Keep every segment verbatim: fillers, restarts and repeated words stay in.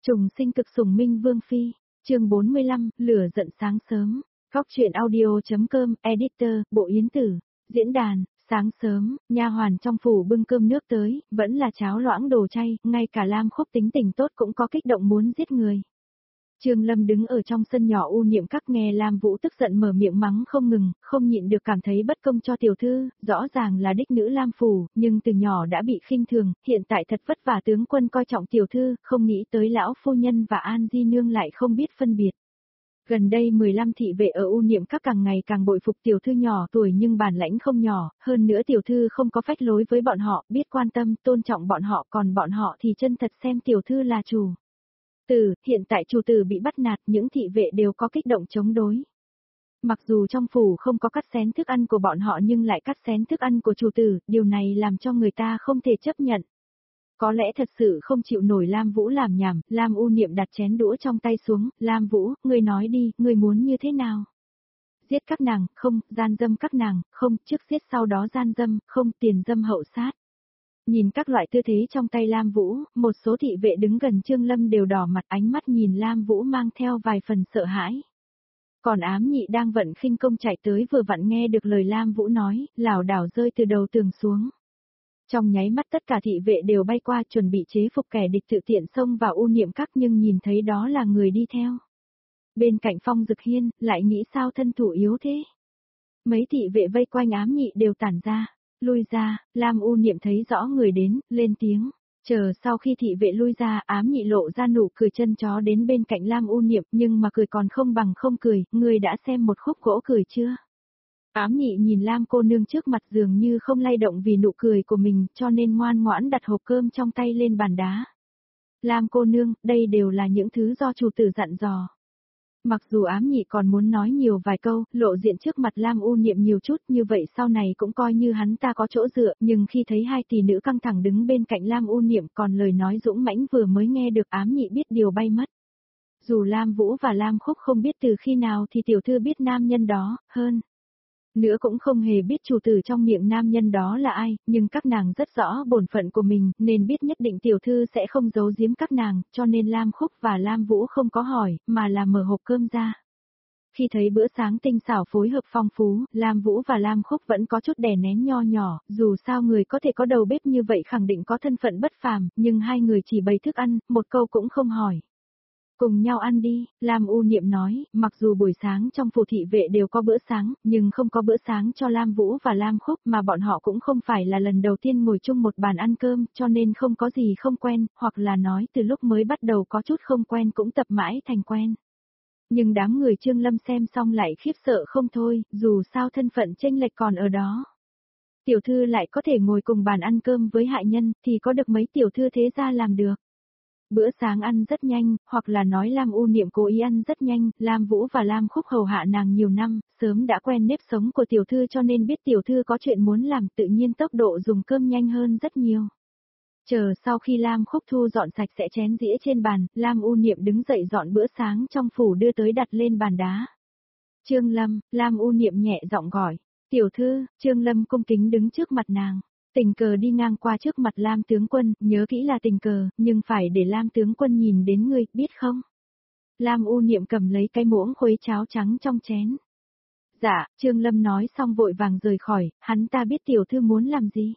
Trùng sinh cực sủng minh vương phi, chương bốn mươi lăm, lửa giận sáng sớm. Góc truyện audio.com, editor, Bộ Yến Tử, diễn đàn, sáng sớm, nha hoàn trong phủ bưng cơm nước tới, vẫn là cháo loãng đồ chay, ngay cả Lam Khúc tính tình tốt cũng có kích động muốn giết người. Trương Lâm đứng ở trong sân nhỏ u niệm các nghe Lam Vũ tức giận mở miệng mắng không ngừng, không nhịn được cảm thấy bất công cho tiểu thư, rõ ràng là đích nữ Lam phủ, nhưng từ nhỏ đã bị khinh thường, hiện tại thật vất vả tướng quân coi trọng tiểu thư, không nghĩ tới lão phu nhân và An Di nương lại không biết phân biệt. Gần đây mười lăm thị vệ ở u niệm các càng ngày càng bội phục tiểu thư nhỏ tuổi nhưng bản lãnh không nhỏ, hơn nữa tiểu thư không có phách lối với bọn họ, biết quan tâm, tôn trọng bọn họ, còn bọn họ thì chân thật xem tiểu thư là chủ. Tử, hiện tại chủ tử bị bắt nạt, những thị vệ đều có kích động chống đối. Mặc dù trong phủ không có cắt xén thức ăn của bọn họ nhưng lại cắt xén thức ăn của chủ tử, điều này làm cho người ta không thể chấp nhận. Có lẽ thật sự không chịu nổi Lam Vũ làm nhảm, Lam U Niệm đặt chén đũa trong tay xuống, Lam Vũ, ngươi nói đi, ngươi muốn như thế nào? Giết các nàng, không, gian dâm các nàng, không, trước giết sau đó gian dâm, không, tiền dâm hậu sát. Nhìn các loại tư thế trong tay Lam Vũ, một số thị vệ đứng gần Trương Lâm đều đỏ mặt, ánh mắt nhìn Lam Vũ mang theo vài phần sợ hãi. Còn ám nhị đang vận khinh công chạy tới vừa vặn nghe được lời Lam Vũ nói, lảo đảo rơi từ đầu tường xuống. Trong nháy mắt tất cả thị vệ đều bay qua chuẩn bị chế phục kẻ địch tự tiện xông vào u niệm các nhưng nhìn thấy đó là người đi theo. Bên cạnh Phong Dực Hiên, lại nghĩ sao thân thủ yếu thế. Mấy thị vệ vây quanh ám nhị đều tản ra. Lui ra, Lam U Niệm thấy rõ người đến, lên tiếng. Chờ sau khi thị vệ lui ra, ám nhị lộ ra nụ cười chân chó đến bên cạnh Lam U Niệm, nhưng mà cười còn không bằng không cười, người đã xem một khúc gỗ cười chưa? Ám nhị nhìn Lam cô nương trước mặt dường như không lay động vì nụ cười của mình, cho nên ngoan ngoãn đặt hộp cơm trong tay lên bàn đá. Lam cô nương, đây đều là những thứ do chủ tử dặn dò. Mặc dù ám nhị còn muốn nói nhiều vài câu, lộ diện trước mặt Lam U Niệm nhiều chút như vậy sau này cũng coi như hắn ta có chỗ dựa, nhưng khi thấy hai tỷ nữ căng thẳng đứng bên cạnh Lam U Niệm còn lời nói dũng mãnh vừa mới nghe được ám nhị biết điều bay mất. Dù Lam Vũ và Lam Khúc không biết từ khi nào thì tiểu thư biết nam nhân đó, hơn nữa cũng không hề biết chủ tử trong miệng nam nhân đó là ai, nhưng các nàng rất rõ bổn phận của mình, nên biết nhất định tiểu thư sẽ không giấu giếm các nàng, cho nên Lam Khúc và Lam Vũ không có hỏi, mà là mở hộp cơm ra. Khi thấy bữa sáng tinh xảo phối hợp phong phú, Lam Vũ và Lam Khúc vẫn có chút đè nén nho nhỏ, dù sao người có thể có đầu bếp như vậy khẳng định có thân phận bất phàm, nhưng hai người chỉ bày thức ăn, một câu cũng không hỏi. Cùng nhau ăn đi, Lam U Niệm nói, mặc dù buổi sáng trong phủ thị vệ đều có bữa sáng, nhưng không có bữa sáng cho Lam Vũ và Lam Khúc mà bọn họ cũng không phải là lần đầu tiên ngồi chung một bàn ăn cơm, cho nên không có gì không quen, hoặc là nói từ lúc mới bắt đầu có chút không quen cũng tập mãi thành quen. Nhưng đám người Trương Lâm xem xong lại khiếp sợ không thôi, dù sao thân phận chênh lệch còn ở đó. Tiểu thư lại có thể ngồi cùng bàn ăn cơm với hại nhân, thì có được mấy tiểu thư thế gia làm được. Bữa sáng ăn rất nhanh, hoặc là nói Lam U Niệm cố ý ăn rất nhanh, Lam Vũ và Lam Khúc hầu hạ nàng nhiều năm, sớm đã quen nếp sống của tiểu thư cho nên biết tiểu thư có chuyện muốn làm tự nhiên tốc độ dùng cơm nhanh hơn rất nhiều. Chờ sau khi Lam Khúc thu dọn sạch sẽ chén dĩa trên bàn, Lam U Niệm đứng dậy dọn bữa sáng trong phủ đưa tới đặt lên bàn đá. Trương Lâm, Lam U Niệm nhẹ giọng gọi, tiểu thư, Trương Lâm cung kính đứng trước mặt nàng. Tình cờ đi ngang qua trước mặt Lam tướng quân, nhớ kỹ là tình cờ, nhưng phải để Lam tướng quân nhìn đến ngươi, biết không? Lam U Niệm cầm lấy cái muỗng khuấy cháo trắng trong chén. Dạ, Trương Lâm nói xong vội vàng rời khỏi, hắn ta biết tiểu thư muốn làm gì.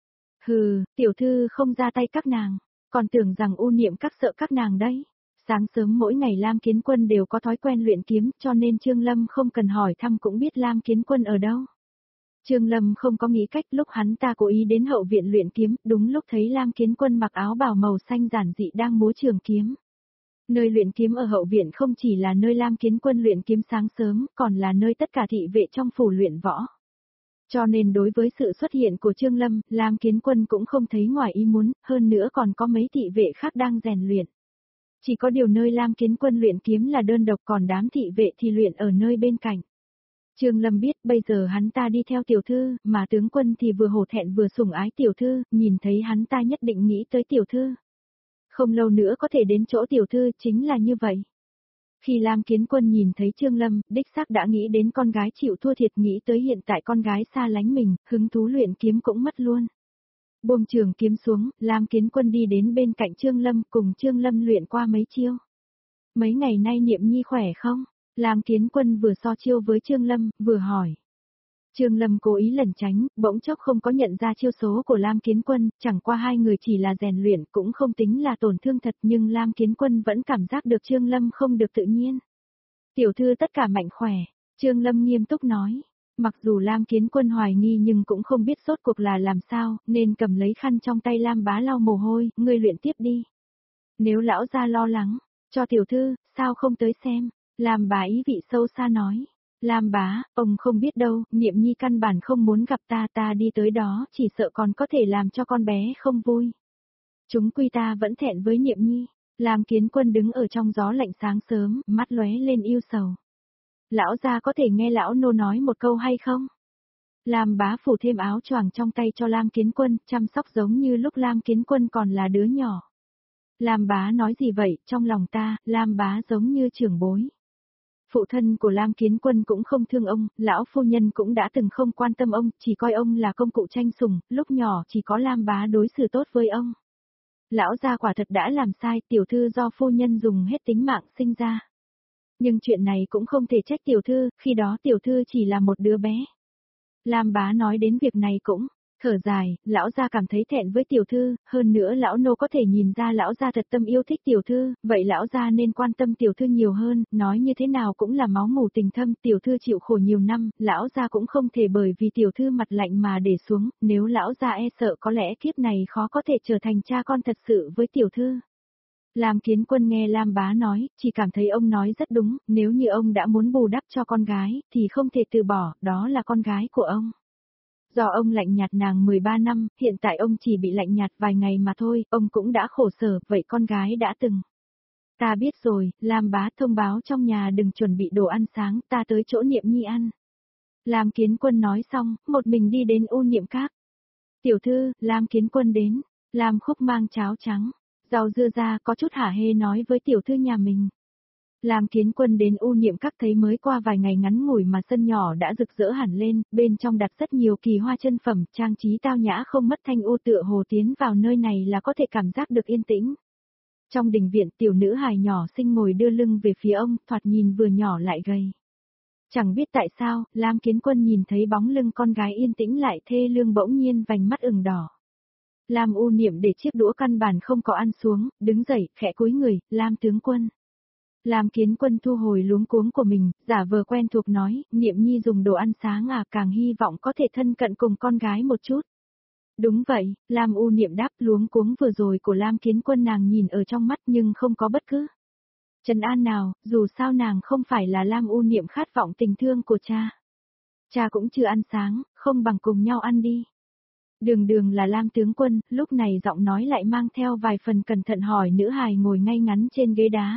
Hừ, tiểu thư không ra tay các nàng, còn tưởng rằng U Niệm các sợ các nàng đấy. Sáng sớm mỗi ngày Lam Kiến Quân đều có thói quen luyện kiếm, cho nên Trương Lâm không cần hỏi thăm cũng biết Lam Kiến Quân ở đâu. Trương Lâm không có nghĩ cách lúc hắn ta cố ý đến hậu viện luyện kiếm, đúng lúc thấy Lam Kiến Quân mặc áo bào màu xanh giản dị đang múa trường kiếm. Nơi luyện kiếm ở hậu viện không chỉ là nơi Lam Kiến Quân luyện kiếm sáng sớm, còn là nơi tất cả thị vệ trong phủ luyện võ. Cho nên đối với sự xuất hiện của Trương Lâm, Lam Kiến Quân cũng không thấy ngoài ý muốn, hơn nữa còn có mấy thị vệ khác đang rèn luyện. Chỉ có điều nơi Lam Kiến Quân luyện kiếm là đơn độc còn đám thị vệ thì luyện ở nơi bên cạnh. Trương Lâm biết bây giờ hắn ta đi theo tiểu thư, mà tướng quân thì vừa hổ thẹn vừa sủng ái tiểu thư, nhìn thấy hắn ta nhất định nghĩ tới tiểu thư. Không lâu nữa có thể đến chỗ tiểu thư chính là như vậy. Khi Lam Kiến Quân nhìn thấy Trương Lâm, đích xác đã nghĩ đến con gái chịu thua thiệt nghĩ tới hiện tại con gái xa lánh mình, hứng thú luyện kiếm cũng mất luôn. Buông trường kiếm xuống, Lam Kiến Quân đi đến bên cạnh Trương Lâm cùng Trương Lâm luyện qua mấy chiêu. Mấy ngày nay Niệm Nhi khỏe không? Lam Kiến Quân vừa so chiêu với Trương Lâm, vừa hỏi. Trương Lâm cố ý lẩn tránh, bỗng chốc không có nhận ra chiêu số của Lam Kiến Quân, chẳng qua hai người chỉ là rèn luyện cũng không tính là tổn thương thật nhưng Lam Kiến Quân vẫn cảm giác được Trương Lâm không được tự nhiên. Tiểu thư tất cả mạnh khỏe, Trương Lâm nghiêm túc nói. Mặc dù Lam Kiến Quân hoài nghi nhưng cũng không biết rốt cuộc là làm sao, nên cầm lấy khăn trong tay Lam Bá lau mồ hôi, ngươi luyện tiếp đi. Nếu lão gia lo lắng, cho tiểu thư, sao không tới xem, Lam Bá ý vị sâu xa nói. Lam Bá, ông không biết đâu, Niệm Nhi căn bản không muốn gặp ta, ta đi tới đó, chỉ sợ còn có thể làm cho con bé không vui. Chúng quy ta vẫn thẹn với Niệm Nhi. Lam Kiến Quân đứng ở trong gió lạnh sáng sớm, mắt lóe lên yêu sầu. Lão gia có thể nghe lão nô nói một câu hay không? Lam Bá phủ thêm áo choàng trong tay cho Lam Kiến Quân, chăm sóc giống như lúc Lam Kiến Quân còn là đứa nhỏ. Lam Bá nói gì vậy, trong lòng ta, Lam Bá giống như trưởng bối. Phụ thân của Lam Kiến Quân cũng không thương ông, lão phu nhân cũng đã từng không quan tâm ông, chỉ coi ông là công cụ tranh sủng, lúc nhỏ chỉ có Lam Bá đối xử tốt với ông. Lão gia quả thật đã làm sai, tiểu thư do phu nhân dùng hết tính mạng sinh ra. Nhưng chuyện này cũng không thể trách tiểu thư, khi đó tiểu thư chỉ là một đứa bé. Lam Bá nói đến việc này cũng thở dài, lão gia cảm thấy thẹn với tiểu thư, hơn nữa lão nô có thể nhìn ra lão gia thật tâm yêu thích tiểu thư, vậy lão gia nên quan tâm tiểu thư nhiều hơn, nói như thế nào cũng là máu mủ tình thâm, tiểu thư chịu khổ nhiều năm, lão gia cũng không thể bởi vì tiểu thư mặt lạnh mà để xuống, nếu lão gia e sợ có lẽ kiếp này khó có thể trở thành cha con thật sự với tiểu thư. Lam Kiến Quân nghe Lam Bá nói, chỉ cảm thấy ông nói rất đúng, nếu như ông đã muốn bù đắp cho con gái, thì không thể từ bỏ, đó là con gái của ông. Do ông lạnh nhạt nàng mười ba năm, hiện tại ông chỉ bị lạnh nhạt vài ngày mà thôi, ông cũng đã khổ sở, vậy con gái đã từng. Ta biết rồi, Lam Bá thông báo trong nhà đừng chuẩn bị đồ ăn sáng, ta tới chỗ Niệm Nhi ăn. Lam Kiến Quân nói xong, một mình đi đến U Niệm Các. Tiểu thư, Lam Kiến Quân đến, Lam Khúc mang cháo trắng, rau dưa ra có chút hả hê nói với tiểu thư nhà mình. Lam Kiến Quân đến U Niệm Các thấy mới qua vài ngày ngắn ngủi mà sân nhỏ đã rực rỡ hẳn lên, bên trong đặt rất nhiều kỳ hoa chân phẩm, trang trí tao nhã không mất thanh ô tựa hồ tiến vào nơi này là có thể cảm giác được yên tĩnh. Trong đình viện tiểu nữ hài nhỏ xinh ngồi đưa lưng về phía ông, thoạt nhìn vừa nhỏ lại gầy. Chẳng biết tại sao, Lam Kiến Quân nhìn thấy bóng lưng con gái yên tĩnh lại thê lương bỗng nhiên vành mắt ửng đỏ. Lam U Niệm để chiếc đũa căn bản không có ăn xuống, đứng dậy, khẽ cúi người, Lam tướng quân. Lam Kiến Quân thu hồi luống cuống của mình, giả vờ quen thuộc nói, Niệm Nhi dùng đồ ăn sáng à, càng hy vọng có thể thân cận cùng con gái một chút. Đúng vậy, Lam U Niệm đáp, luống cuống vừa rồi của Lam Kiến Quân nàng nhìn ở trong mắt nhưng không có bất cứ trấn an nào, dù sao nàng không phải là Lam U Niệm khát vọng tình thương của cha. Cha cũng chưa ăn sáng, không bằng cùng nhau ăn đi. Đường đường là Lam tướng quân, lúc này giọng nói lại mang theo vài phần cẩn thận hỏi nữ hài ngồi ngay ngắn trên ghế đá.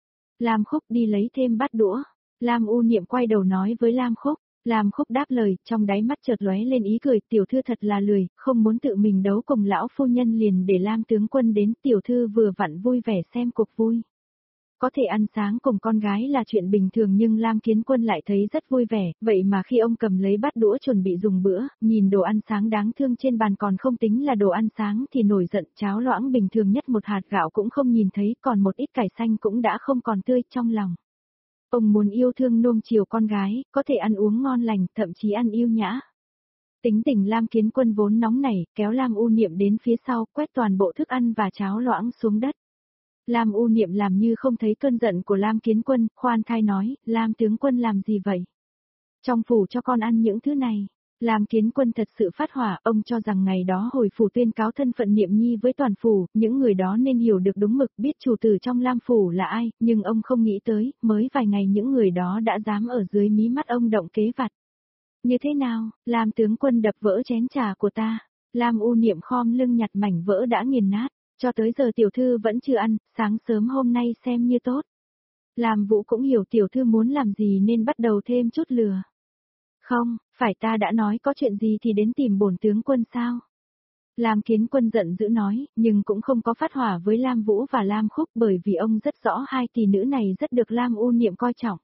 Lam Khúc đi lấy thêm bát đũa. Lam U Niệm quay đầu nói với Lam Khúc. Lam Khúc đáp lời, trong đáy mắt chợt lóe lên ý cười, tiểu thư thật là lười, không muốn tự mình đấu cùng lão phu nhân liền để Lam tướng quân đến, tiểu thư vừa vặn vui vẻ xem cuộc vui. Có thể ăn sáng cùng con gái là chuyện bình thường nhưng Lam Kiến Quân lại thấy rất vui vẻ, vậy mà khi ông cầm lấy bát đũa chuẩn bị dùng bữa, nhìn đồ ăn sáng đáng thương trên bàn còn không tính là đồ ăn sáng thì nổi giận, cháo loãng bình thường nhất một hạt gạo cũng không nhìn thấy, còn một ít cải xanh cũng đã không còn tươi trong lòng. Ông muốn yêu thương nuông chiều con gái, có thể ăn uống ngon lành, thậm chí ăn yêu nhã. Tính tình Lam Kiến Quân vốn nóng nảy, kéo Lam U Niệm đến phía sau, quét toàn bộ thức ăn và cháo loãng xuống đất. Lam U Niệm làm như không thấy cơn giận của Lam Kiến Quân, khoan thai nói, Lam tướng quân làm gì vậy? Trong phủ cho con ăn những thứ này. Lam Kiến Quân thật sự phát hỏa, ông cho rằng ngày đó hồi phủ tuyên cáo thân phận Niệm Nhi với toàn phủ, những người đó nên hiểu được đúng mực biết chủ tử trong Lam phủ là ai, nhưng ông không nghĩ tới, mới vài ngày những người đó đã dám ở dưới mí mắt ông động kế vặt. Như thế nào, Lam tướng quân đập vỡ chén trà của ta, Lam U Niệm khom lưng nhặt mảnh vỡ đã nghiền nát. Cho tới giờ tiểu thư vẫn chưa ăn, sáng sớm hôm nay xem như tốt. Lam Vũ cũng hiểu tiểu thư muốn làm gì nên bắt đầu thêm chút lừa. Không, phải ta đã nói có chuyện gì thì đến tìm bổn tướng quân sao? Lam Kiến Quân giận dữ nói, nhưng cũng không có phát hỏa với Lam Vũ và Lam Khúc bởi vì ông rất rõ hai tỷ nữ này rất được Lam U Niệm coi trọng.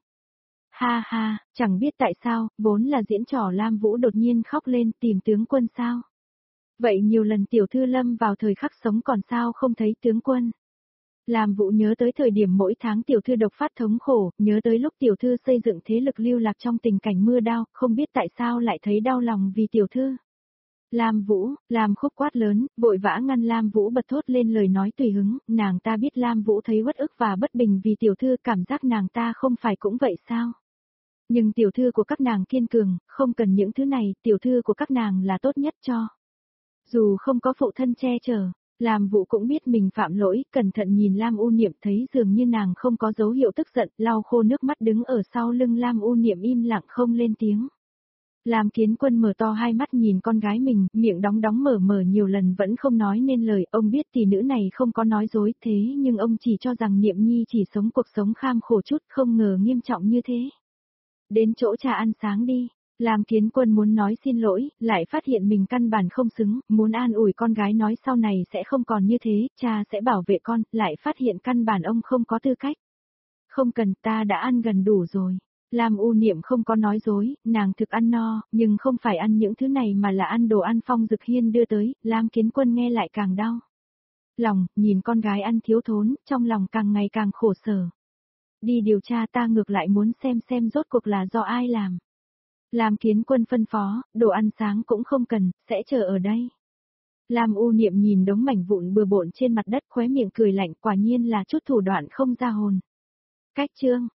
Ha ha, chẳng biết tại sao, vốn là diễn trò Lam Vũ đột nhiên khóc lên tìm tướng quân sao? Vậy nhiều lần tiểu thư lâm vào thời khắc sống còn sao không thấy tướng quân. Làm Vũ nhớ tới thời điểm mỗi tháng tiểu thư độc phát thống khổ, nhớ tới lúc tiểu thư xây dựng thế lực lưu lạc trong tình cảnh mưa đao, không biết tại sao lại thấy đau lòng vì tiểu thư. Lam Vũ, Lam Khúc quát lớn, vội vã ngăn Lam Vũ bật thốt lên lời nói tùy hứng, nàng ta biết Lam Vũ thấy uất ức và bất bình vì tiểu thư, cảm giác nàng ta không phải cũng vậy sao? Nhưng tiểu thư của các nàng kiên cường, không cần những thứ này, tiểu thư của các nàng là tốt nhất cho. Dù không có phụ thân che chở, Lam Vũ cũng biết mình phạm lỗi, cẩn thận nhìn Lam U Niệm thấy dường như nàng không có dấu hiệu tức giận, lau khô nước mắt đứng ở sau lưng Lam U Niệm im lặng không lên tiếng. Lam Kiến Quân mở to hai mắt nhìn con gái mình, miệng đóng đóng mở mở nhiều lần vẫn không nói nên lời, ông biết tỷ nữ này không có nói dối thế nhưng ông chỉ cho rằng Niệm Nhi chỉ sống cuộc sống kham khổ chút, không ngờ nghiêm trọng như thế. Đến chỗ cha ăn sáng đi. Lam Kiến Quân muốn nói xin lỗi, lại phát hiện mình căn bản không xứng, muốn an ủi con gái nói sau này sẽ không còn như thế, cha sẽ bảo vệ con, lại phát hiện căn bản ông không có tư cách. Không cần, ta đã ăn gần đủ rồi. Lam U Niệm không có nói dối, nàng thực ăn no, nhưng không phải ăn những thứ này mà là ăn đồ ăn Phong Dực Hiên đưa tới, Lam Kiến Quân nghe lại càng đau. Lòng, nhìn con gái ăn thiếu thốn, trong lòng càng ngày càng khổ sở. Đi điều tra ta ngược lại muốn xem xem rốt cuộc là do ai làm. Lam Kiến Quân phân phó, đồ ăn sáng cũng không cần, sẽ chờ ở đây. Lam U Niệm nhìn đống mảnh vụn bừa bộn trên mặt đất khóe miệng cười lạnh quả nhiên là chút thủ đoạn không ra hồn. Cách chương